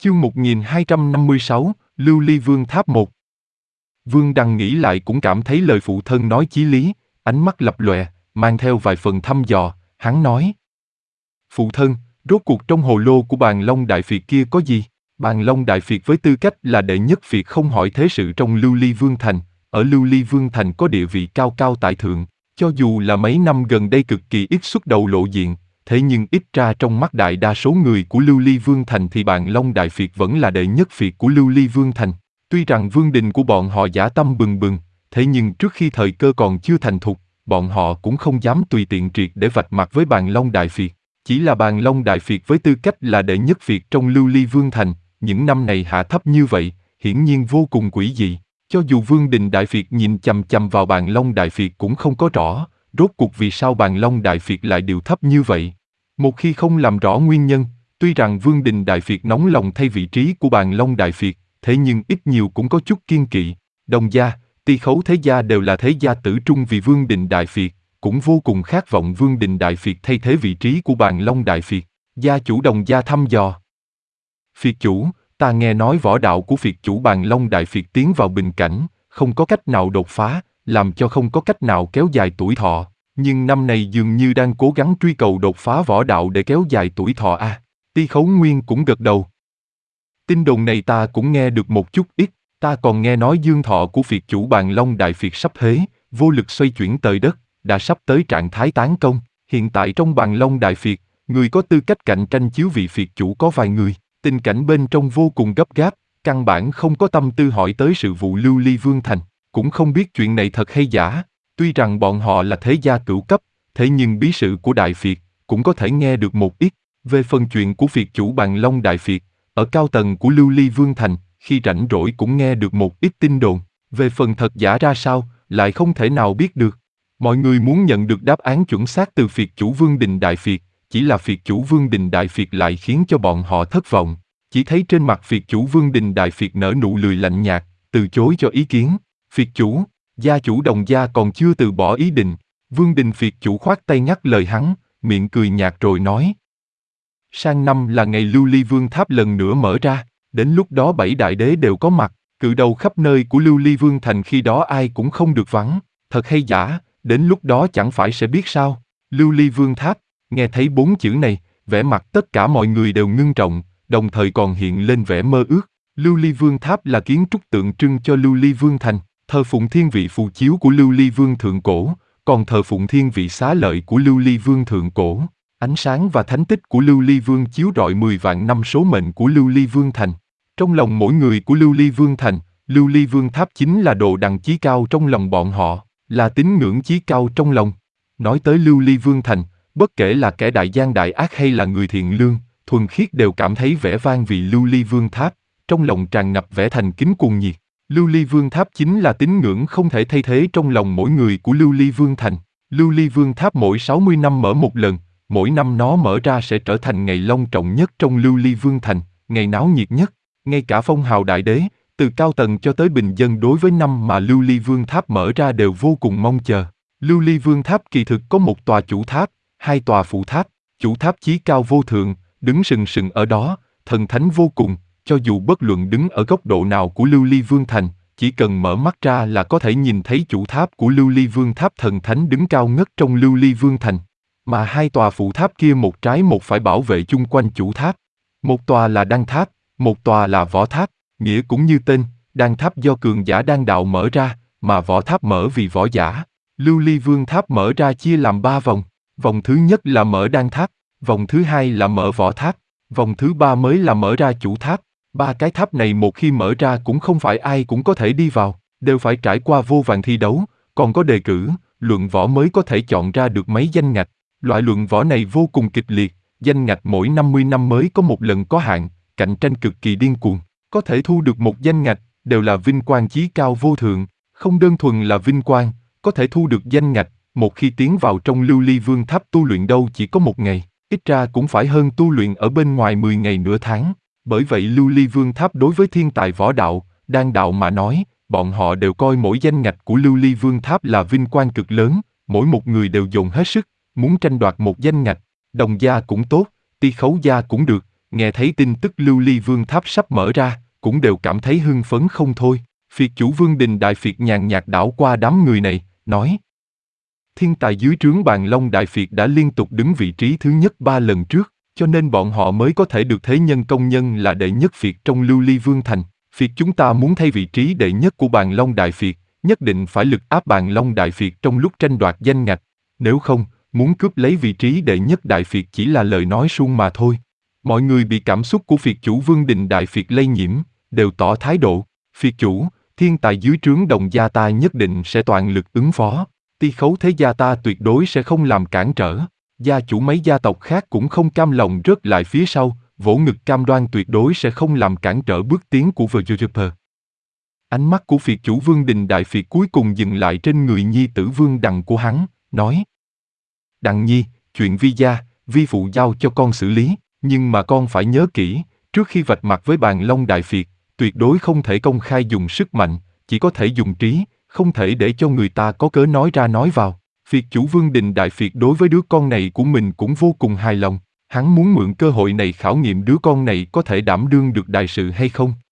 Chương 1256, Lưu Ly Vương Tháp 1. Vương Đằng nghĩ lại cũng cảm thấy lời phụ thân nói chí lý, ánh mắt lập lòe, mang theo vài phần thăm dò, hắn nói. Phụ thân, rốt cuộc trong hồ lô của Bàn Long Đại Phiệt kia có gì? Bàn Long Đại Phiệt với tư cách là đệ nhất phiệt không hỏi thế sự trong Lưu Ly Vương Thành, ở Lưu Ly Vương Thành có địa vị cao cao tại thượng, cho dù là mấy năm gần đây cực kỳ ít xuất đầu lộ diện, thế nhưng ít ra trong mắt đại đa số người của Lưu Ly Vương Thành thì Bàn Long Đại Phiệt vẫn là đệ nhất phiệt của Lưu Ly Vương Thành. Tuy rằng vương đình của bọn họ dã tâm bừng bừng, thế nhưng trước khi thời cơ còn chưa thành thục, bọn họ cũng không dám tùy tiện triệt để vạch mặt với Bàn Long Đại Phiệt. Chỉ là Bàn Long Đại Phiệt với tư cách là đệ nhất phiệt trong Lưu Ly Vương Thành, những năm này hạ thấp như vậy, hiển nhiên vô cùng quỷ dị. Cho dù Vương Đình Đại Phiệt nhìn chằm chằm vào Bàn Long Đại Phiệt cũng không có rõ, rốt cuộc vì sao Bàn Long Đại Phiệt lại điều thấp như vậy. Một khi không làm rõ nguyên nhân, tuy rằng Vương Đình Đại Phiệt nóng lòng thay vị trí của Bàn Long Đại Phiệt, thế nhưng ít nhiều cũng có chút kiên kỵ. Đồng gia, Ti Khấu thế gia đều là thế gia tử trung vì Vương Đình Đại Phiệt, cũng vô cùng khát vọng Vương Đình Đại Phiệt thay thế vị trí của Bàn Long Đại Phiệt. Gia chủ Đồng gia thăm dò. Phiệt chủ, ta nghe nói võ đạo của phiệt chủ Bàn Long Đại Phiệt tiến vào bình cảnh, không có cách nào đột phá, làm cho không có cách nào kéo dài tuổi thọ. Nhưng năm này dường như đang cố gắng truy cầu đột phá võ đạo để kéo dài tuổi thọ a. Ti Khấu Nguyên cũng gật đầu. Tin đồn này ta cũng nghe được một chút ít, ta còn nghe nói dương thọ của phiệt chủ Bàn Long Đại Phiệt sắp hế, vô lực xoay chuyển trời đất, đã sắp tới trạng thái tán công. Hiện tại trong Bàn Long Đại Phiệt, người có tư cách cạnh tranh chiếu vị phiệt chủ có vài người, tình cảnh bên trong vô cùng gấp gáp, căn bản không có tâm tư hỏi tới sự vụ Lưu Ly Vương Thành, cũng không biết chuyện này thật hay giả. Tuy rằng bọn họ là thế gia cửu cấp, thế nhưng bí sự của Đại Phiệt cũng có thể nghe được một ít. Về phần chuyện của phiệt chủ Bàn Long Đại Phiệt, ở cao tầng của Lưu Ly Vương Thành, khi rảnh rỗi cũng nghe được một ít tin đồn. Về phần thật giả ra sao, lại không thể nào biết được. Mọi người muốn nhận được đáp án chuẩn xác từ phiệt chủ Vương Đình Đại Phiệt, chỉ là phiệt chủ Vương Đình Đại Phiệt lại khiến cho bọn họ thất vọng. Chỉ thấy trên mặt phiệt chủ Vương Đình Đại Phiệt nở nụ cười lạnh nhạt, từ chối cho ý kiến. Phiệt chủ, gia chủ Đồng gia còn chưa từ bỏ ý định. Vương Đình phiệt chủ khoát tay ngắt lời hắn, miệng cười nhạt rồi nói. Sang năm là ngày Lưu Ly Vương Tháp lần nữa mở ra, đến lúc đó 7 đại đế đều có mặt, cự đầu khắp nơi của Lưu Ly Vương Thành khi đó ai cũng không được vắng. Thật hay giả, đến lúc đó chẳng phải sẽ biết sao. Lưu Ly Vương Tháp, nghe thấy 4 chữ này, vẻ mặt tất cả mọi người đều ngưng trọng, đồng thời còn hiện lên vẻ mơ ước. Lưu Ly Vương Tháp là kiến trúc tượng trưng cho Lưu Ly Vương Thành, thờ phụng thiên vị phù chiếu của Lưu Ly Vương Thượng Cổ, còn thờ phụng thiên vị xá lợi của Lưu Ly Vương Thượng Cổ. Ánh sáng và thánh tích của Lưu Ly Vương chiếu rọi 10 vạn năm số mệnh của Lưu Ly Vương Thành. Trong lòng mỗi người của Lưu Ly Vương Thành, Lưu Ly Vương Tháp chính là đồ đằng chí cao trong lòng bọn họ, là tín ngưỡng chí cao trong lòng. Nói tới Lưu Ly Vương Thành, bất kể là kẻ đại gian đại ác hay là người thiện lương, thuần khiết đều cảm thấy vẻ vang vì Lưu Ly Vương Tháp, trong lòng tràn ngập vẻ thành kính cuồng nhiệt. Lưu Ly Vương Tháp chính là tín ngưỡng không thể thay thế trong lòng mỗi người của Lưu Ly Vương Thành. Lưu Ly Vương Tháp mỗi 60 năm mở một lần, mỗi năm nó mở ra sẽ trở thành ngày long trọng nhất trong Lưu Ly Vương Thành, ngày náo nhiệt nhất. Ngay cả phong hào đại đế, từ cao tầng cho tới bình dân đối với năm mà Lưu Ly Vương Tháp mở ra đều vô cùng mong chờ. Lưu Ly Vương Tháp kỳ thực có một tòa chủ tháp, 2 tòa phụ tháp. Chủ tháp chí cao vô thượng, đứng sừng sừng ở đó, thần thánh vô cùng, cho dù bất luận đứng ở góc độ nào của Lưu Ly Vương Thành, chỉ cần mở mắt ra là có thể nhìn thấy chủ tháp của Lưu Ly Vương Tháp thần thánh đứng cao ngất trong Lưu Ly Vương Thành. Mà 2 tòa phụ tháp kia một trái một phải bảo vệ chung quanh chủ tháp. Một tòa là đan tháp, một tòa là võ tháp, nghĩa cũng như tên, đan tháp do cường giả đan đạo mở ra, mà võ tháp mở vì võ giả. Lưu Ly Vương Tháp mở ra chia làm 3 vòng, vòng thứ nhất là mở đan tháp, vòng thứ hai là mở võ tháp, vòng thứ 3 mới là mở ra chủ tháp. 3 cái tháp này một khi mở ra cũng không phải ai cũng có thể đi vào, đều phải trải qua vô vàn thi đấu, còn có đề cử, luận võ mới có thể chọn ra được mấy danh ngạch. Loại luận võ này vô cùng kịch liệt, danh ngạch mỗi 50 năm mới có một lần có hạn, cạnh tranh cực kỳ điên cuồng. Có thể thu được một danh ngạch, đều là vinh quang chí cao vô thượng, không đơn thuần là vinh quang, có thể thu được danh ngạch, một khi tiến vào trong Lưu Ly Vương Tháp tu luyện đâu chỉ có 1 ngày, ít ra cũng phải hơn tu luyện ở bên ngoài 10 ngày nửa tháng. Bởi vậy Lưu Ly Vương Tháp đối với thiên tài võ đạo, đan đạo mà nói, bọn họ đều coi mỗi danh ngạch của Lưu Ly Vương Tháp là vinh quang cực lớn, mỗi một người đều dồn hết sức, muốn tranh đoạt một danh ngạch. Đồng gia cũng tốt, Ti Khấu gia cũng được, nghe thấy tin tức Lưu Ly Vương tháp sắp mở ra, cũng đều cảm thấy hưng phấn không thôi. Phiệt chủ Vương Đình Đại Phiệt nhàn nhạt đảo qua đám người này, nói: Thiên tài dưới trướng Bàn Long Đại Phiệt đã liên tục đứng vị trí thứ nhất 3 lần trước, cho nên bọn họ mới có thể được thế nhân công nhân là đệ nhất phiệt trong Lưu Ly Vương Thành. Phiệt chúng ta muốn thay vị trí đệ nhất của Bàn Long Đại Phiệt, nhất định phải lực áp Bàn Long Đại Phiệt trong lúc tranh đoạt danh ngạch. Nếu không, muốn cướp lấy vị trí đệ nhất Đại Phiệt chỉ là lời nói suông mà thôi. Mọi người bị cảm xúc của phiệt chủ Vương Đình Đại Phiệt lây nhiễm, đều tỏ thái độ. Phiệt chủ, thiên tài dưới trướng Đồng gia ta nhất định sẽ toàn lực ứng phó. Ti Khấu thế gia ta tuyệt đối sẽ không làm cản trở. Gia chủ mấy gia tộc khác cũng không cam lòng rớt lại phía sau, vỗ ngực cam đoan tuyệt đối sẽ không làm cản trở bước tiến của VGP. Ánh mắt của phiệt chủ Vương Đình Đại Phiệt cuối cùng dừng lại trên người nhi tử Vương Đằng của hắn, nói: Đằng nhi, chuyện Vi gia, Vi phụ giao cho con xử lý, nhưng mà con phải nhớ kỹ, trước khi vạch mặt với Bàn Long Đại Phiệt, tuyệt đối không thể công khai dùng sức mạnh, chỉ có thể dùng trí, không thể để cho người ta có cớ nói ra nói vào. Phiệt chủ Vương Đình Đại Phiệt đối với đứa con này của mình cũng vô cùng hài lòng, hắn muốn mượn cơ hội này khảo nghiệm đứa con này có thể đảm đương được đại sự hay không.